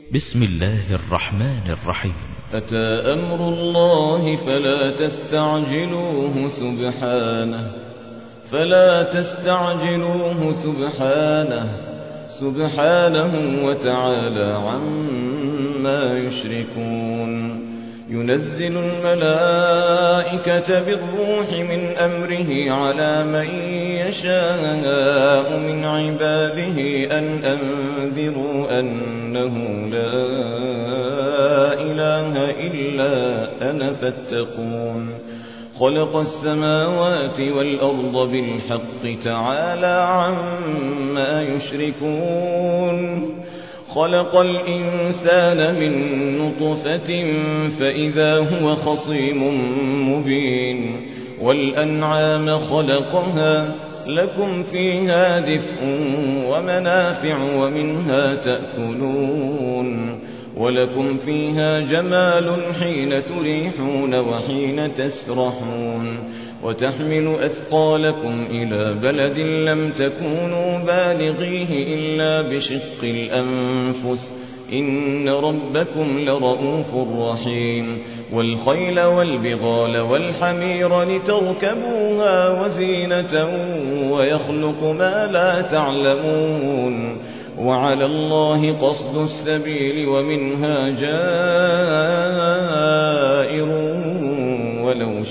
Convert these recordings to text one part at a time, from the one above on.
بسم الله الرحمن الرحيم. أتى أمر الله فلا تستعجلوه سبحانه وتعالى عما يشركون. ينزل الملائكة بالروح من أمره على من يشاء من عباده أن أنذروا أنه لا إله إلا أنا فاتقون. خلق السماوات والأرض بالحق تعالى عما يشركون. خلق الإنسان من نطفة فإذا هو خصيم مبين. والأنعام خلقها لكم فيها دفء ومنافع ومنها تأكلون. ولكم فيها جمال حين تريحون وحين تسرحون. وتحمل أثقالكم إلى بلد لم تكونوا بالغيه إلا بشق الأنفس إن ربكم لرؤوف رحيم. والخيل والبغال والحمير لتركبوها وزينة ويخلق ما لا تعلمون. وعلى الله قصد السبيل ومنها جائر ولو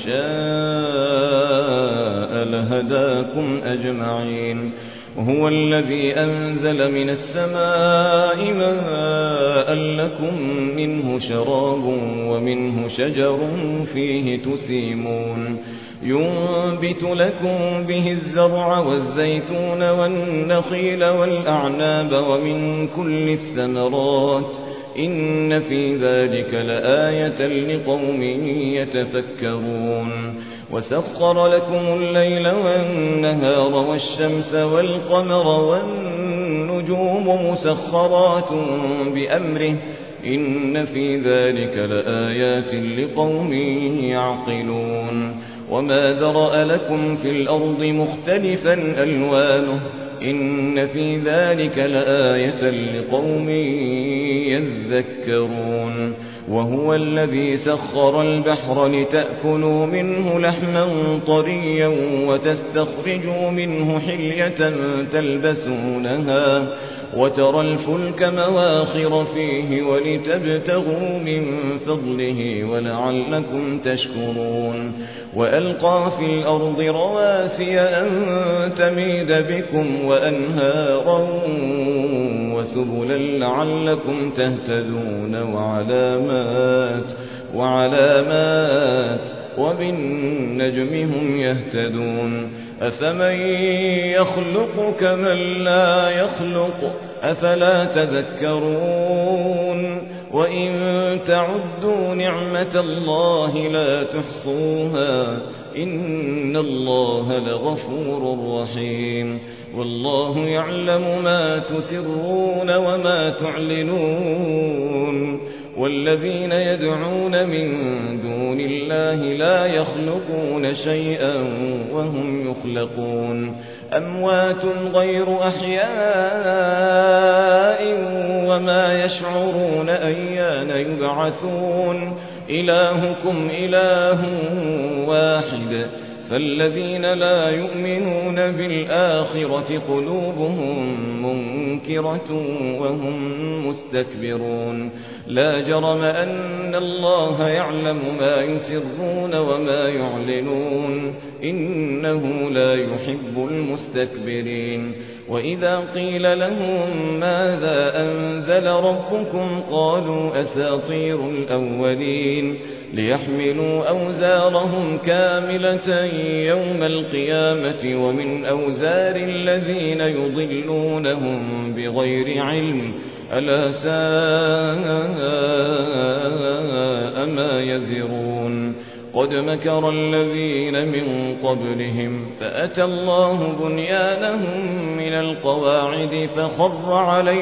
شاء لهداكم أجمعين. وهو الذي أنزل من السماء ماء لكم منه شراب ومنه شجر فيه تسيمون. ينبت لكم به الزرع والزيتون والنخيل والأعناب ومن كل الثمرات إن في ذلك لآية لقوم يتفكرون. وسخر لكم الليل والنهار والشمس والقمر والنجوم مسخرات بأمره إن في ذلك لآيات لقوم يعقلون. وما ذرأ لكم في الأرض مختلفا ألوانه إن في ذلك لآية لقوم يذكرون. وهو الذي سخر البحر لتأكلوا منه لحما طريا وتستخرجوا منه حلية تلبسونها وترى الفلك مواخر فيه ولتبتغوا من فضله ولعلكم تشكرون. وألقى في الأرض رواسي أن تميد بكم وأنهارا وسبلا لعلكم تهتدون وعلامات وبالنجم هم يهتدون. أفمن يخلق كمن لا يخلق أفلا تذكرون. وإن تعدوا نعمة الله لا تحصوها إن الله لغفور رحيم. والله يعلم ما تسرون وما تعلنون. والذين يدعون من دون الله لا يخلقون شيئا وهم يخلقون. أموات غير أحياء وما يشعرون أيان يبعثون. إلهكم إله واحد فالذين لا يؤمنون بالآخرة قلوبهم منكرة وهم مستكبرون. لا جرم أن الله يعلم ما يسرون وما يعلنون إنه لا يحب المستكبرين. وإذا قيل لهم ماذا أنزل ربكم قالوا أساطير الأولين ليحملوا أوزارهم كاملة يوم القيامة ومن أوزار الذين يضلونهم بغير علم ألا ساء ما يزرون. قد مكر الذين من قبلهم فأتى الله بنيانهم من القواعد فخر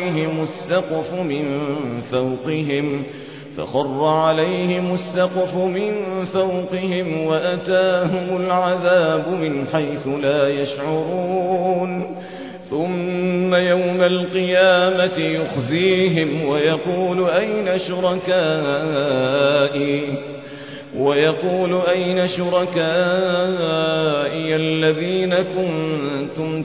عليهم السقف من فوقهم وأتاهم العذاب من حيث لا يشعرون. ثم يوم القيامة يخزيهم ويقول أين شركائي الذين كنتم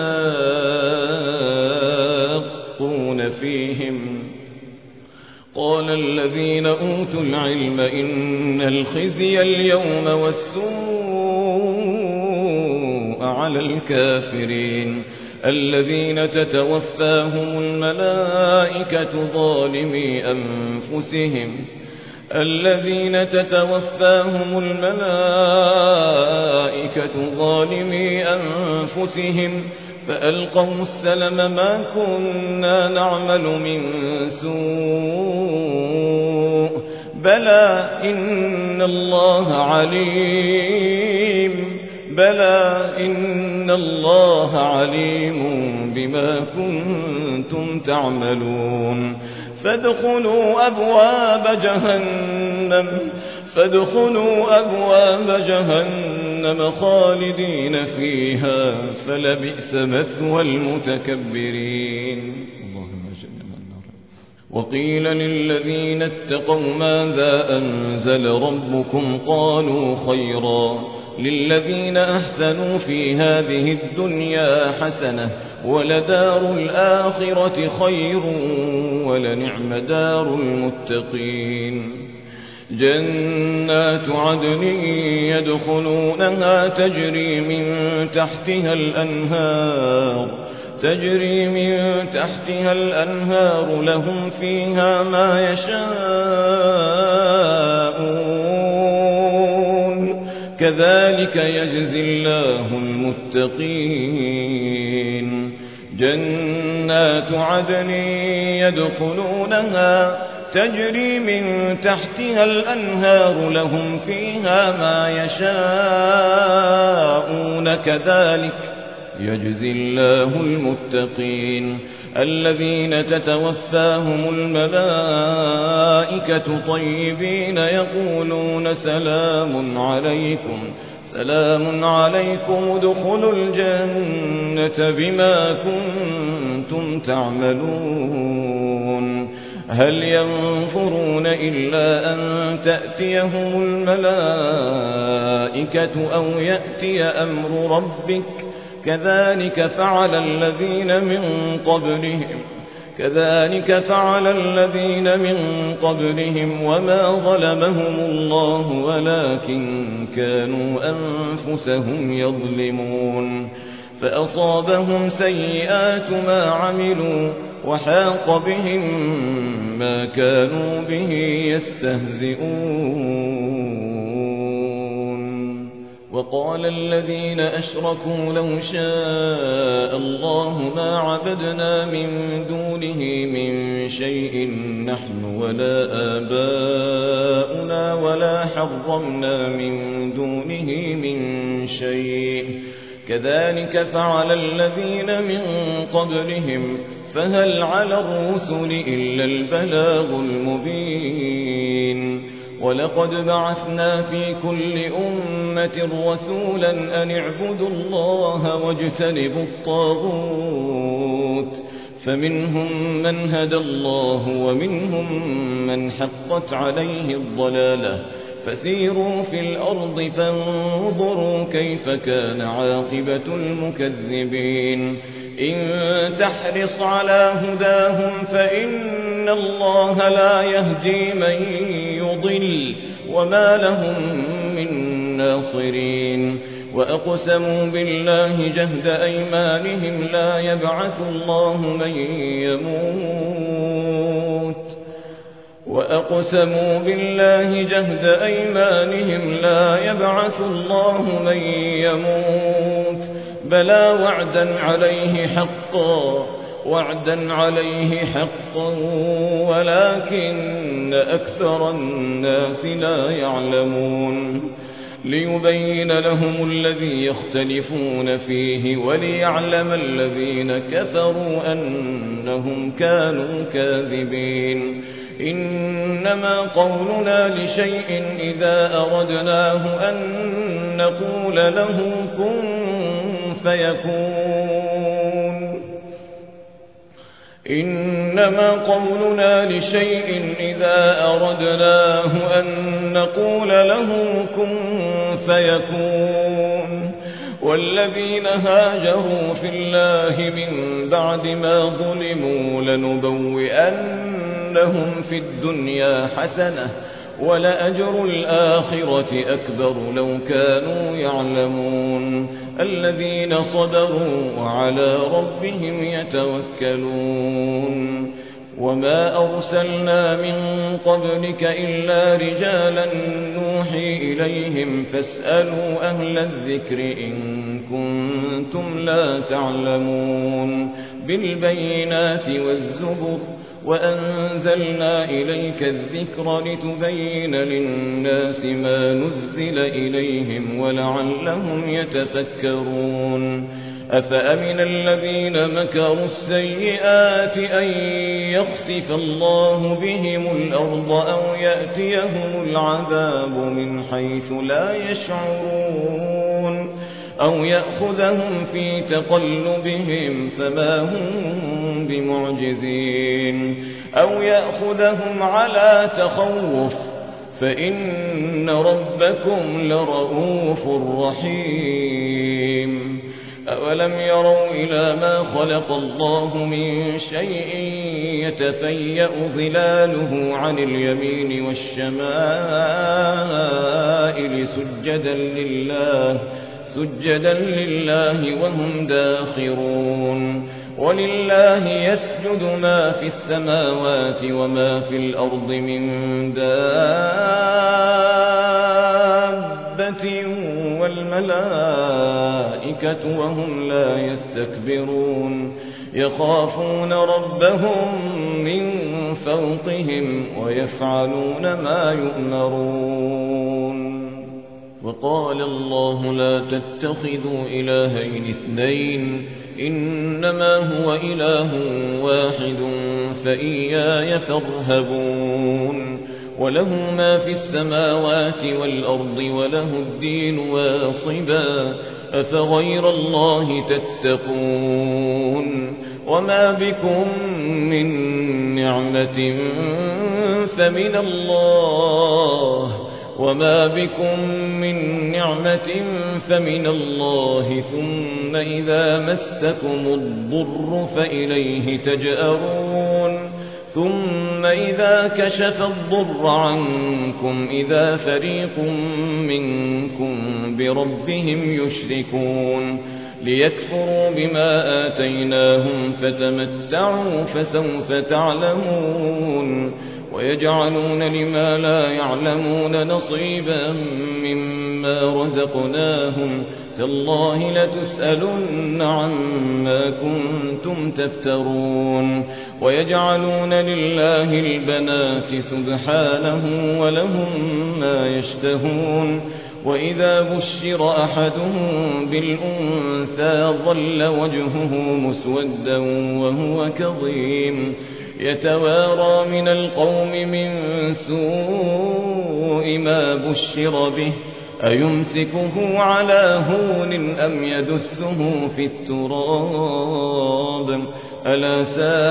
تشاقون فيهم قال الذين أوتوا العلم إن الخزي اليوم والسوء على الكافرين الذين تتوفاهم الملائكة ظالمي أنفسهم فألقوا السلم ما كنا نعمل من سوء بلى إن الله عليم بما كنتم تعملون فادخلوا أبواب جهنم خالدين فيها فلبئس مثوى المتكبرين. وقيل للذين اتقوا ماذا أنزل ربكم قالوا خيرا للذين أحسنوا في هذه الدنيا حسنة ولدار الآخرة خير ولنعم دار المتقين. جنات عدن يدخلونها تجري من تحتها الأنهار لهم فيها ما يشاءون كذلك يجزي الله المتقين. جنات عدن يدخلونها تجري من تحتها الأنهار لهم فيها ما يشاءون كذلك يجزي الله المتقين. الذين تتوفاهم الملائكة طيبين يقولون سلام عليكم ادخلوا الجنة بما كنتم تعملون. هل ينظرون إلا أن تأتيهم الملائكة أو يأتي أمر ربك كذلك فعل الذين من قبلهم وما ظلمهم الله ولكن كانوا أنفسهم يظلمون. فأصابهم سيئات ما عملوا وحاق بهم ما كانوا به يستهزئون. وقال الذين أشركوا لو شاء الله ما عبدنا من دونه من شيء نحن ولا آباؤنا ولا حرمنا من دونه من شيء كذلك فعل الذين من قبلهم فهل على الرسل إلا البلاغ المبين. ولقد بعثنا في كل أمة رسولا أن اعبدوا الله واجتنبوا الطاغوت فمنهم من هدى الله ومنهم من حقت عليه الضلالة فسيروا في الأرض فانظروا كيف كان عاقبة المكذبين. إن تحرص على هداهم فإن الله لا يهدي من يضل وما لهم من ناصرين. وأقسموا بالله جهد أيمانهم لا يبعث الله من يموت بلى وعدا عليه حقا ولكن أكثر الناس لا يعلمون. ليبين لهم الذي يختلفون فيه وليعلم الذين كفروا أنهم كانوا كاذبين. إنما قولنا لشيء إذا أردناه أن نقول له كن فيكون. إنما قولنا لشيء إذا أردناه أن نقول له كن فيكون. والذين هاجروا في الله من بعد ما ظلموا لنبوئنهم في الدنيا حسنة ولأجر الآخرة أكبر لو كانوا يعلمون. الذين صبروا وعلى ربهم يتوكلون. وما أرسلنا من قبلك إلا رجالا نوحي إليهم فاسألوا أهل الذكر إن كنتم لا تعلمون. بالبينات والزبر وأنزلنا إليك الذكر لتبين للناس ما نزل إليهم ولعلهم يتفكرون. أفأمن الذين مكروا السيئات أن يخسف الله بهم الأرض أو يأتيهم العذاب من حيث لا يشعرون أو يأخذهم في تقلبهم فما هم بمعجزين أو يأخذهم على تخوف فإن ربكم لرؤوف رحيم. أولم يروا إلى ما خلق الله من شيء يتفيأ ظلاله عن اليمين والشمائل سجدا لله وهم داخرون. ولله يسجد ما في السماوات وما في الأرض من دابة والملائكة وهم لا يستكبرون يخافون ربهم من فوقهم ويفعلون ما يؤمرون. وقال الله لا تتخذوا إلهين اثنين إنما هو إله واحد فإياي فارهبون. وله ما في السماوات والأرض وله الدين واصبا أفغير الله تتقون. وما بكم من نعمة فمن الله ثم إذا مسكم الضر فإليه تجأرون. ثم إذا كشف الضر عنكم إذا فريق منكم بربهم يشركون. ليكفروا بما آتيناهم فتمتعوا فسوف تعلمون. ويجعلون لما لا يعلمون نصيبا مما رزقناهم تالله لتسألن عما كنتم تفترون. ويجعلون لله البنات سبحانه ولهم ما يشتهون. وإذا بشر أحدهم بالأنثى ظل وجهه مسودا وهو كظيم يتوارى من القوم من سوء ما بشر به أيمسكه على هون أم يدسه في التراب ألا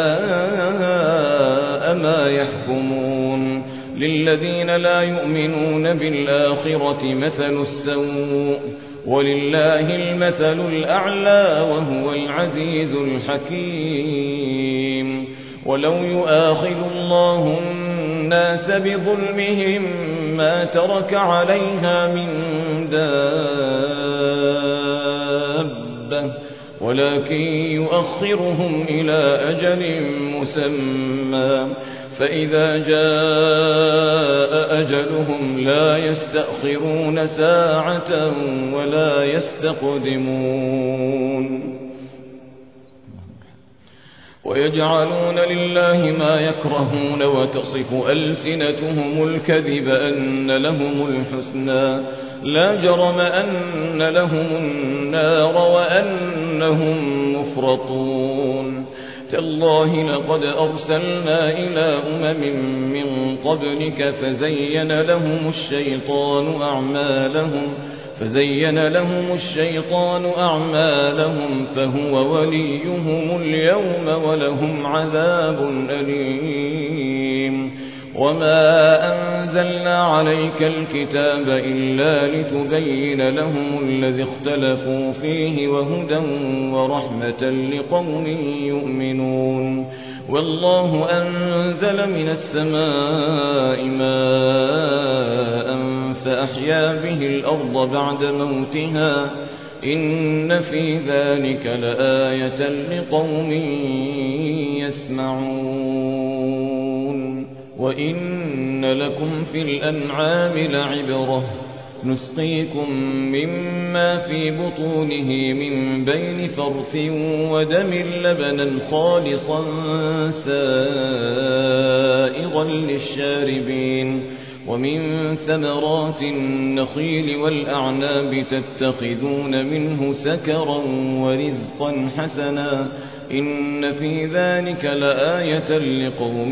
ساء ما يحكمون. للذين لا يؤمنون بالآخرة مثل السوء ولله المثل الأعلى وهو العزيز الحكيم. ولو يؤاخذ الله الناس بظلمهم ما ترك عليها من دابة ولكن يؤخرهم إلى أجل مسمى فإذا جاء أجلهم لا يستأخرون ساعة ولا يستقدمون. ويجعلون لله ما يكرهون وتصف ألسنتهم الكذب أن لهم الحسنى لا جرم أن لهم النار وأنهم مفرطون. تالله لقد أرسلنا إلى من قبلك فزين لهم الشيطان أعمالهم فزين لهم الشيطان أعمالهم فهو وليهم اليوم ولهم عذاب أليم. وما أنزلنا عليك الكتاب إلا لتبين لهم الذي اختلفوا فيه وهدى ورحمة لقوم يؤمنون. والله أنزل من السماء ماء فأحيا به الأرض بعد موتها إن في ذلك لآية لقوم يسمعون. وإن لكم في الأنعام لعبرة نسقيكم مما في بطونه من بين فرث ودم لبنا خالصا سائغا للشاربين ومن ثمرات النخيل والأعناب تتخذون منه سكرا ورزقا حسنا إن في ذلك لآية لقوم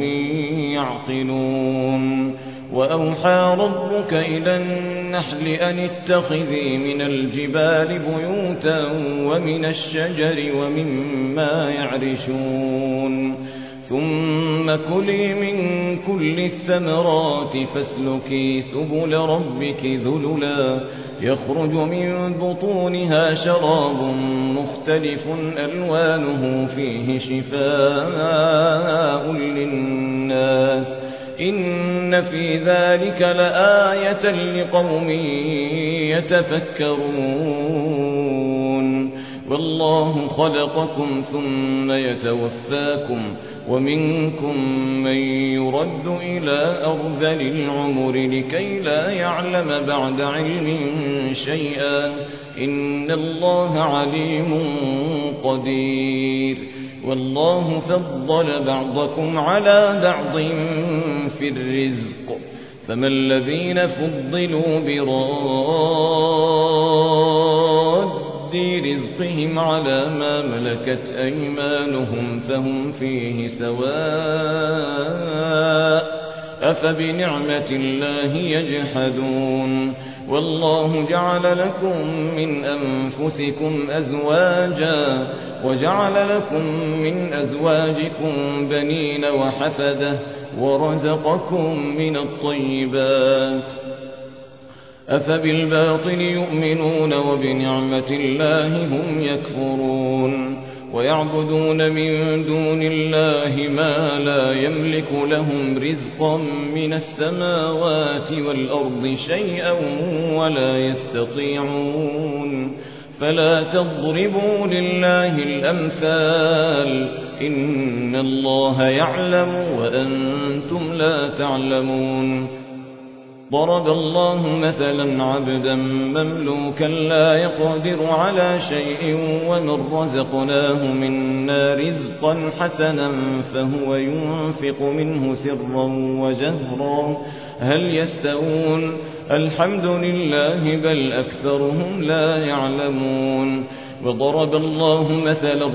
يعقلون. وأوحى ربك إلى النحل أن اتخذي من الجبال بيوتا ومن الشجر ومما يعرشون ثم كلي من كل الثمرات فاسلكي سبل ربك ذللا يخرج من بطونها شراب مختلف ألوانه فيه شفاء للناس إن في ذلك لآية لقوم يتفكرون. والله خلقكم ثم يتوفاكم ومنكم من يرد إلى أرذل العمر لكي لا يعلم بعد علم شيئا إن الله عليم قدير. والله فضل بعضكم على بعض في الرزق فما الذين فضلوا براد رزقهم على ما ملكت أيمانهم فهم فيه سواء أفبنعمة الله يجحدون. والله جعل لكم من أنفسكم أزواجا وجعل لكم من أزواجكم بنين وحفدة ورزقكم من الطيبات أفبالباطل يؤمنون وبنعمة الله هم يكفرون. ويعبدون من دون الله ما لا يملك لهم رزقا من السماوات والأرض شيئا ولا يستطيعون. فلا تضربوا لله الأمثال إن الله يعلم وأنتم لا تعلمون. ضرب الله مثلا عبدا مملوكا لا يقدر على شيء ومن رزقناه منا رزقا حسنا فهو ينفق منه سرا وجهرا هل يستوون الحمد لله بل أكثرهم لا يعلمون. وضرب الله مثلا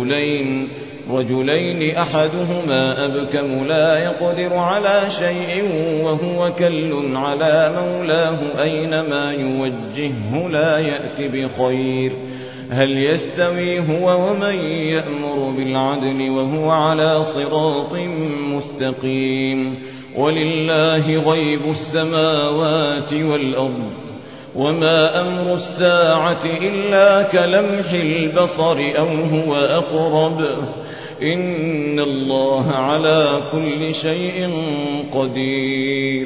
رجلين أحدهما أبكم لا يقدر على شيء وهو كل على مولاه أينما يوجهه لا يأتي بخير هل يستوي هو ومن يأمر بالعدل وهو على صراط مستقيم. ولله غيب السماوات والأرض وما أمر الساعة إلا كلمح البصر أو هو أقرب إن الله على كل شيء قدير.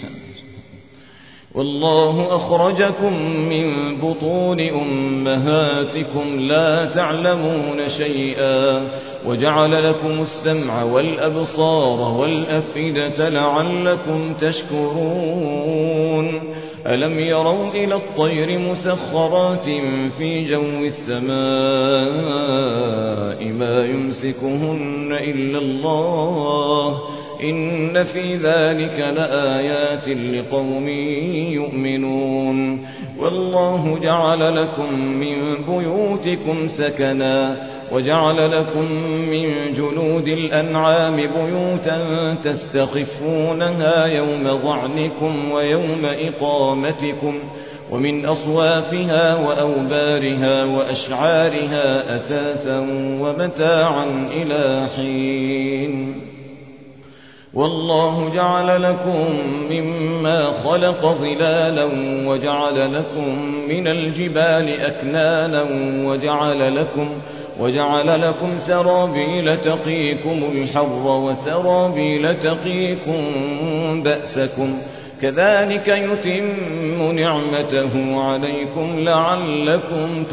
والله أخرجكم من بطون أمهاتكم لا تعلمون شيئا وجعل لكم السمع والأبصار والأفئدة لعلكم تشكرون. ألم يروا إلى الطير مسخرات في جو السماء ما يمسكهن إلا الله إن في ذلك لآيات لقوم يؤمنون. والله جعل لكم من بيوتكم سكنا وجعل لكم من جلود الأنعام بيوتا تستخفونها يوم ظعنكم ويوم إقامتكم ومن أصوافها وأوبارها وأشعارها أثاثا ومتاعا إلى حين. والله جعل لكم مما خلق ظلالا وجعل لكم من الجبال أكنانا وجعل لكم سرابيل تقيكم الحر وسرابيل تقيكم بأسكم كذلك يتم نعمته عليكم لعلكم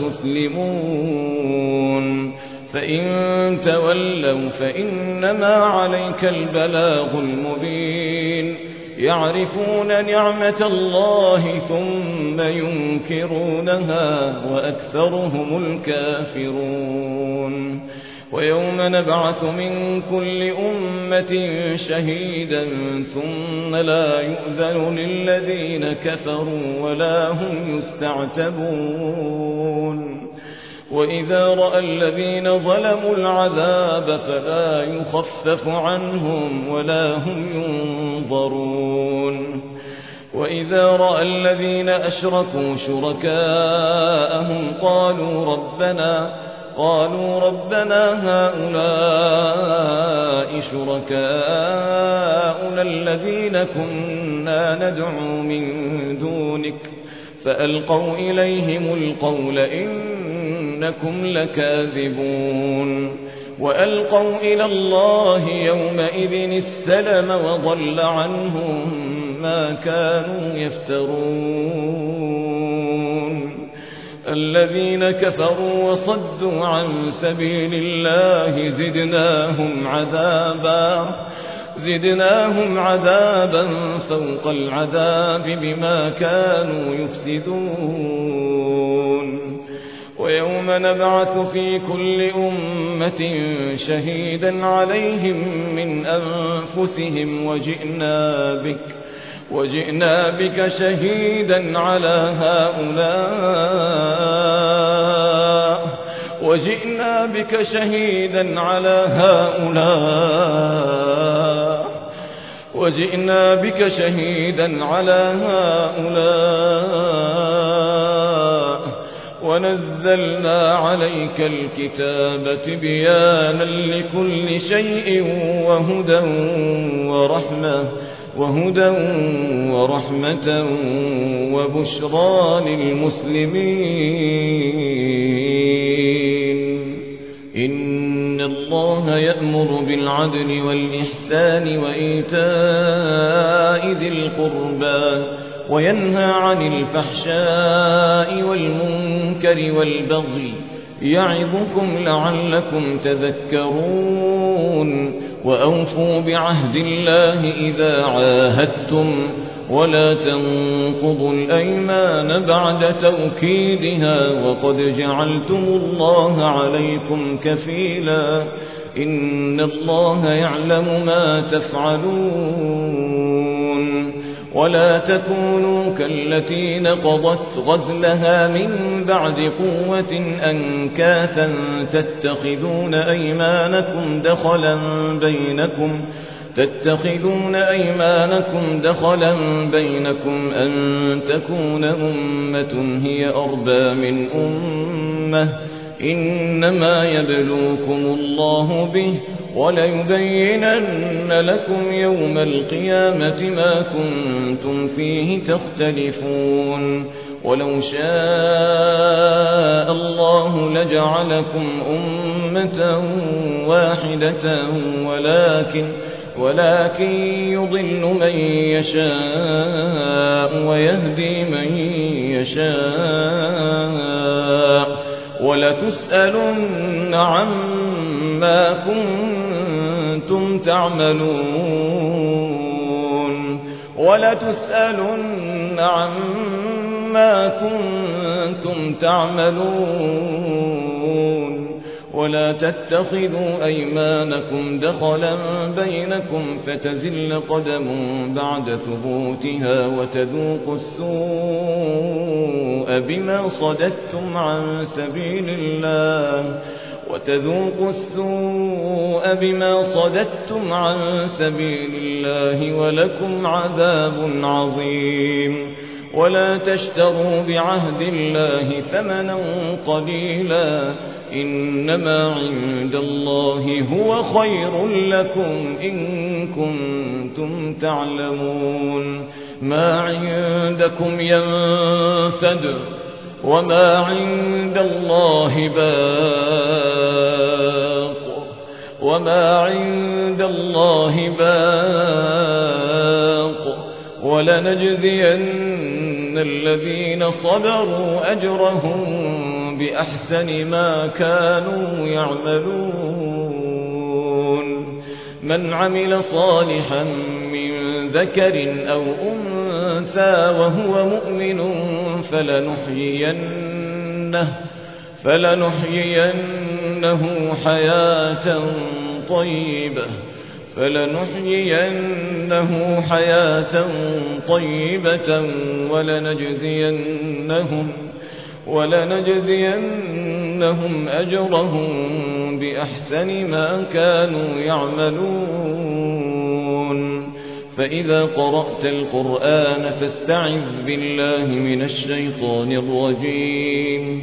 تسلمون. فإن تولوا فإنما عليك البلاغ المبين. يعرفون نعمة الله ثم ينكرونها وأكثرهم الكافرون. ويوم نبعث من كل أمة شهيدا ثم لا يؤذن للذين كفروا ولا هم يستعتبون. وإذا رأى الذين ظلموا العذاب فلا يخفف عنهم ولا هم ينظرون. وإذا رأى الذين أشركوا شركاءهم قالوا ربنا هؤلاء شركاؤنا الذين كنا ندعو من دونك فألقوا إليهم القول إنكم لكاذبون. وألقوا إلى الله يومئذ السلم وضل عنهم ما كانوا يفترون. الذين كفروا وصدوا عن سبيل الله زدناهم عذابا فوق العذاب بما كانوا يفسدون. ويوم نبعث في كل أمة شهيدا عليهم من أنفسهم وجئنا بك شهيدا على هؤلاء ونزلنا عليك الكتاب تبيانا لكل شيء وهدى ورحمة وبشرى للمسلمين. إن الله يأمر بالعدل والإحسان وإيتاء ذي القربى وينهى عن الفحشاء والمنكر والبغي يعظكم لعلكم تذكرون. وأوفوا بعهد الله إذا عاهدتم ولا تنقضوا الأيمان بعد توكيدها وقد جعلتم الله عليكم كفيلا إن الله يعلم ما تفعلون. ولا تكونوا كالتي نقضت غزلها من بعد قوة أنكاثا تتخذون أيمانكم دخلا بينكم أن تكون أمة هي أربى من أمة إنما يبلوكم الله به وليبينن لكم يوم القيامة ما كنتم فيه تختلفون. ولو شاء الله لجعلكم أمة واحدة ولكن يضل من يشاء ويهدي من يشاء ولتسألن عما كنتم تعملون. ولا تتخذوا أيمانكم دخلا بينكم فتزل قدم بعد ثبوتها وتذوقوا السوء بما صددتم عن سبيل الله ولكم عذاب عظيم. ولا تشتروا بعهد الله ثمنا قليلا إنما عند الله هو خير لكم إن كنتم تعلمون ما عندكم ينفد وما عند الله باق ولنجزين الذين صبروا أجرهم بأحسن ما كانوا يعملون من عمل صالحا من ذكر أو أنثى وهو مؤمن فلنحيينه حياة طيبة ولنجزينهم أجرهم بأحسن ما كانوا يعملون فإذا قرأت القرآن فاستعذ بالله من الشيطان الرجيم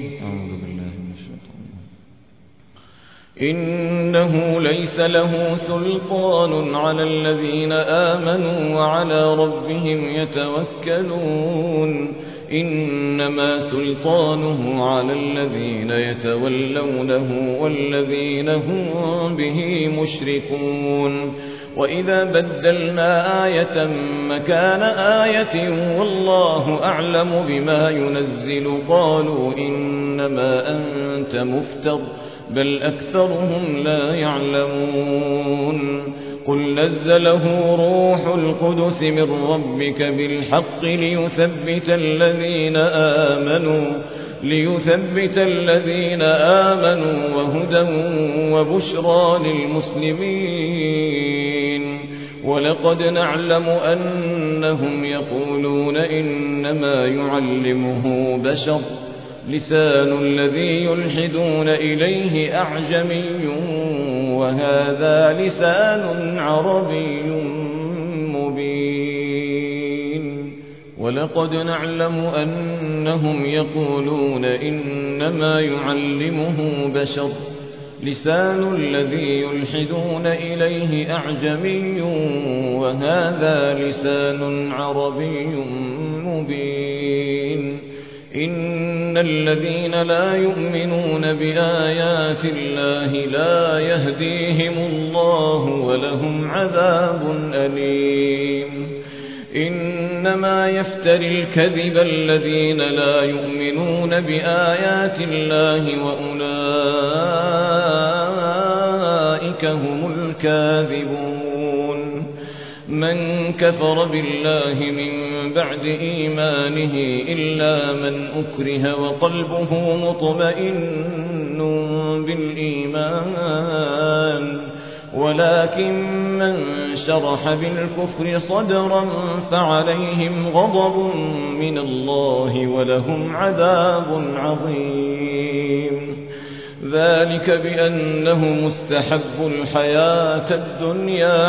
إنه ليس له سلطان على الذين آمنوا وعلى ربهم يتوكلون إنما سلطانه على الذين يتولونه والذين هم به مشركون وإذا بدلنا آية مكان آية والله أعلم بما ينزل قالوا إنما أنت مفتر بل أكثرهم لا يعلمون قل نزله روح القدس من ربك بالحق ليثبت الذين آمنوا وهدى وبشرى للمسلمين ولقد نعلم أنهم يقولون إنما يعلمه بشر لسان الذي يلحدون إليه أعجمي وهذا لسان عربي مبين ولقد نعلم أنهم يقولون إنما يعلمه بشر لسان الذي يلحدون إليه أعجمي وهذا لسان عربي مبين إن الذين لا يؤمنون بآيات الله لا يهديهم الله ولهم عذاب أليم إنما يفتري الكذب الذين لا يؤمنون بآيات الله وأولئك هم الكاذبون من كفر بالله من بعد إيمانه إلا من أكره وقلبه مطمئن بالإيمان ولكن من شرح بالكفر صدرا فعليهم غضب من الله ولهم عذاب عظيم ذلك بأنه مستحب الحياة الدنيا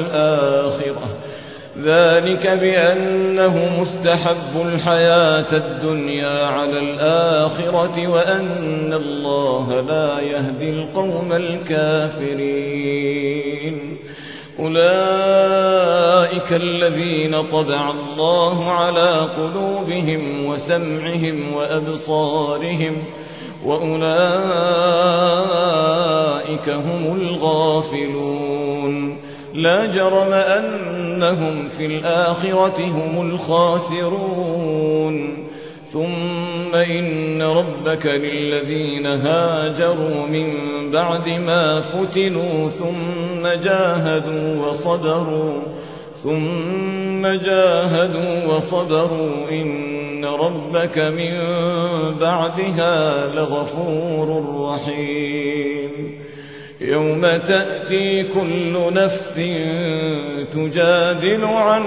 على الآخرة وأن الله لا يهدي القوم الكافرين أولئك الذين طبع الله على قلوبهم وسمعهم وأبصارهم وأولئك هم الغافلون لا جرم أنهم في الآخرة هم الخاسرون ثم إن ربك للذين هاجروا من بعد ما فتنوا ثم جاهدوا وصبروا إن ربك من بعدها لغفور رحيم يوم تأتي كل نفس تجادل عن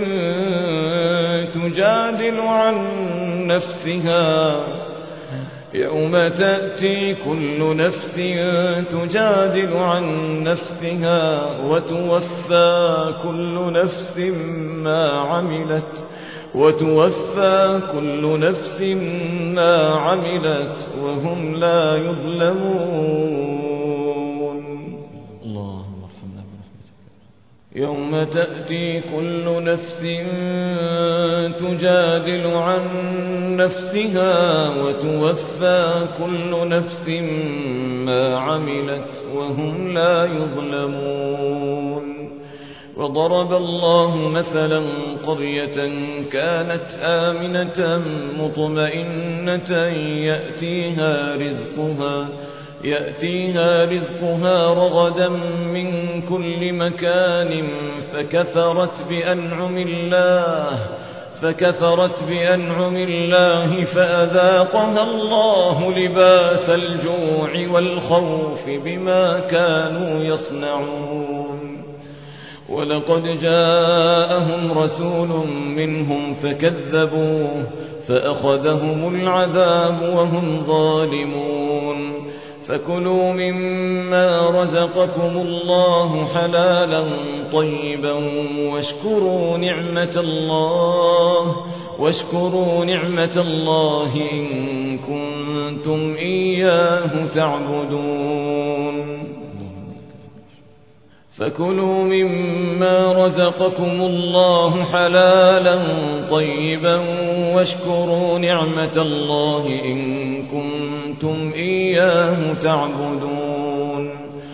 نفسها يوم تأتي كل نفس تجادل عن نفسها وتوفى كل نفس ما عملت وهم لا يظلمون. اللهم ارحمنا برحمتك. يوم تأتي كل نفس تجادل عن نفسها وتوفى كل نفس ما عملت وهم لا يظلمون. وضرب الله مثلا قرية كانت آمنة مطمئنة يأتيها رزقها رغدا من كل مكان فكفرت بأنعم الله فأذاقها الله لباس الجوع والخوف بما كانوا يصنعون. ولقد جاءهم رسول منهم فكذبوه فأخذهم العذاب وهم ظالمون. فكلوا مما رزقكم الله حلالا طيبا واشكروا نعمة الله إن كنتم إياه تعبدون. فكلوا مما رزقكم الله حلالا طيبا واشكروا نعمة الله إن كنتم إياه تعبدون.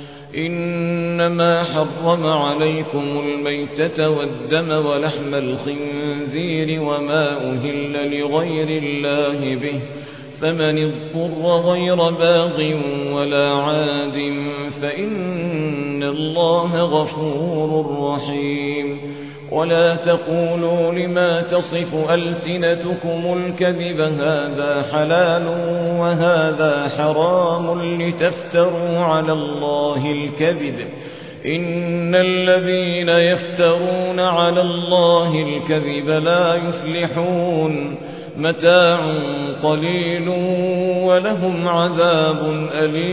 إنما حرم عليكم الميتة والدم ولحم الخنزير وما أهل لغير الله به فمن اضطر غير باغ ولا عاد فإن الله غفور رحيم. ولا تقولوا لما تصف ألسنتكم الكذب هذا حلال وهذا حرام لتفتروا على الله الكذب إن الذين يفترون على الله الكذب لا يفلحون. متاع قليل ولهم عذاب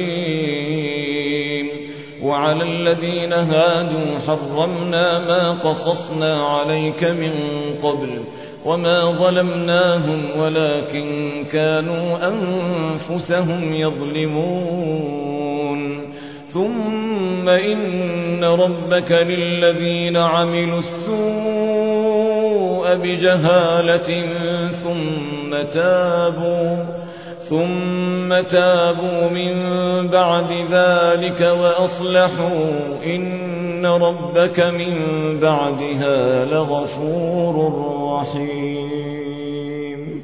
أليم. وعلى الذين هادوا حرمنا ما قصصنا عليك من قبل وما ظلمناهم ولكن كانوا أنفسهم يظلمون. ثم إن ربك للذين عملوا السوء بجهالة ثم تابوا من بعد ذلك وأصلحوا إن ربك من بعدها لغفور رحيم.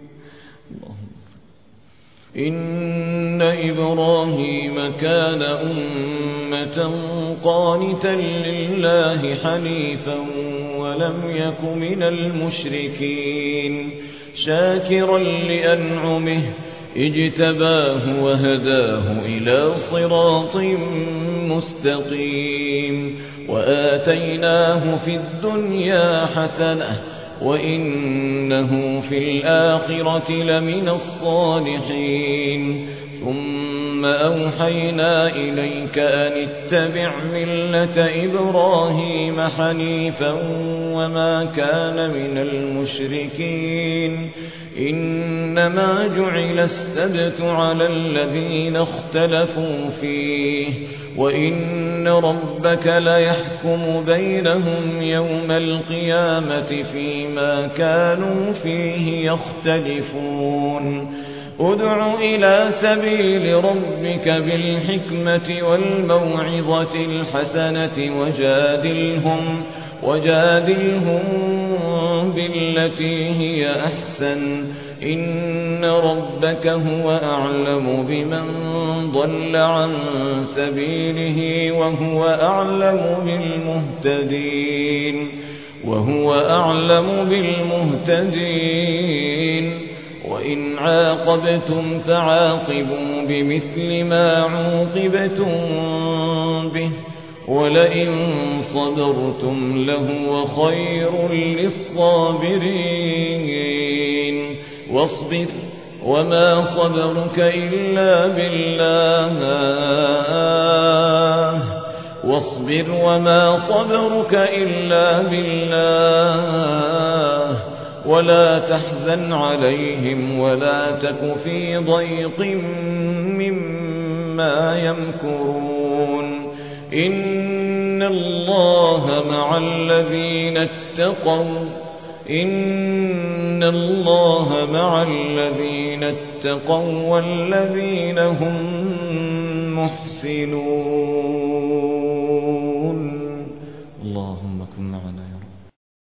إن إبراهيم كان أمة قانتا لله حنيفا ولم يك من المشركين شاكرا لأنعمه اجتباه وهداه إلى صراط مستقيم. وآتيناه في الدنيا حسنة وإنه في الآخرة لمن الصالحين. ثم أوحينا إليك أن اتبع ملة إبراهيم حنيفا وما كان من المشركين. إنما جعل السبت على الذين اختلفوا فيه وإن ربك ليحكم بينهم يوم القيامة فيما كانوا فيه يختلفون. ادع إلى سبيل ربك بالحكمة والموعظة الحسنة وجادلهم بالتي هي أحسن إن ربك هو أعلم بمن ضل عن سبيله وهو أعلم بالمهتدين. وإن عاقبتم فعاقبوا بمثل ما عوقبتم به ولئن صبرتم لهو خير للصابرين. وما صبرك إلا بالله واصبر وما صبرك إلا بالله ولا تحزن عليهم ولا تك في ضيق مما يمكرون إن الله مع الذين اتقوا والذين هم محسنون.